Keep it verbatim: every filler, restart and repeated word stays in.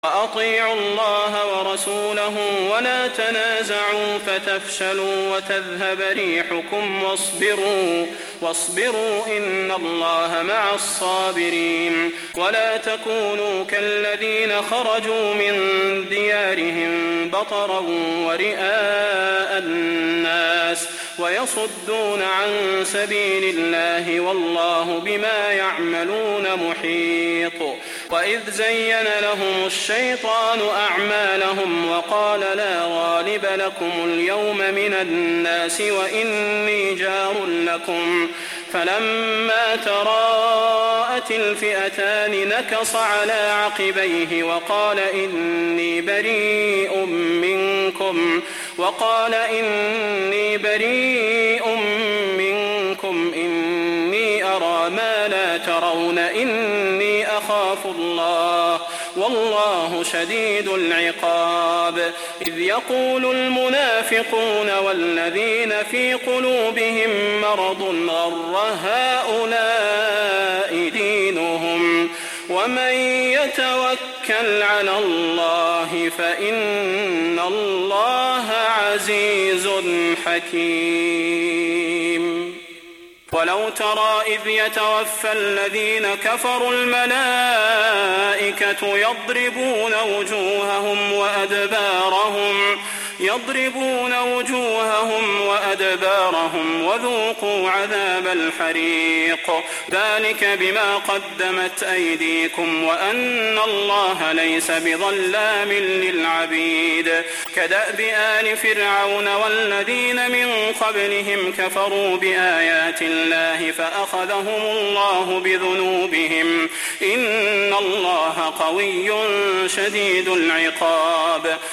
وأطيعوا الله ورسوله ولا تنازعوا فتفشلوا وتذهب ريحكم واصبروا واصبروا إن الله مع الصابرين. ولا تكونوا كالذين خرجوا من ديارهم بطرا ورئاء الناس ويصدون عن سبيل الله والله بما يعملون محيط. وإذ زين لهم الشيطان أعمالهم وقال لا غالب لكم اليوم من الناس وإني جار لكم فلما تراءت الفئتان نكص على عقبيه وقال إني بريء منكم وقال إني بريء منكم إني أرى ما لا ترون إني أخاف الله والله شديد العقاب. إذ يقول المنافقون والذين في قلوبهم مرض غر هؤلاء دينهم ومن يتوكل على الله فإن الله عزيز حكيم. ولو ترى إذ يتوفى الذين كفروا الملائكة يضربون وجوههم وأدبارهم يضربون وجوههم وأدبارهم وذوقوا عذاب الحريق ذلك بما قدمت أيديكم وأن الله ليس بظلام للعبيد. كدأب آل فرعون والذين من قبلهم كفروا بآيات الله فأخذهم الله بذنوبهم إن الله قوي شديد العقاب.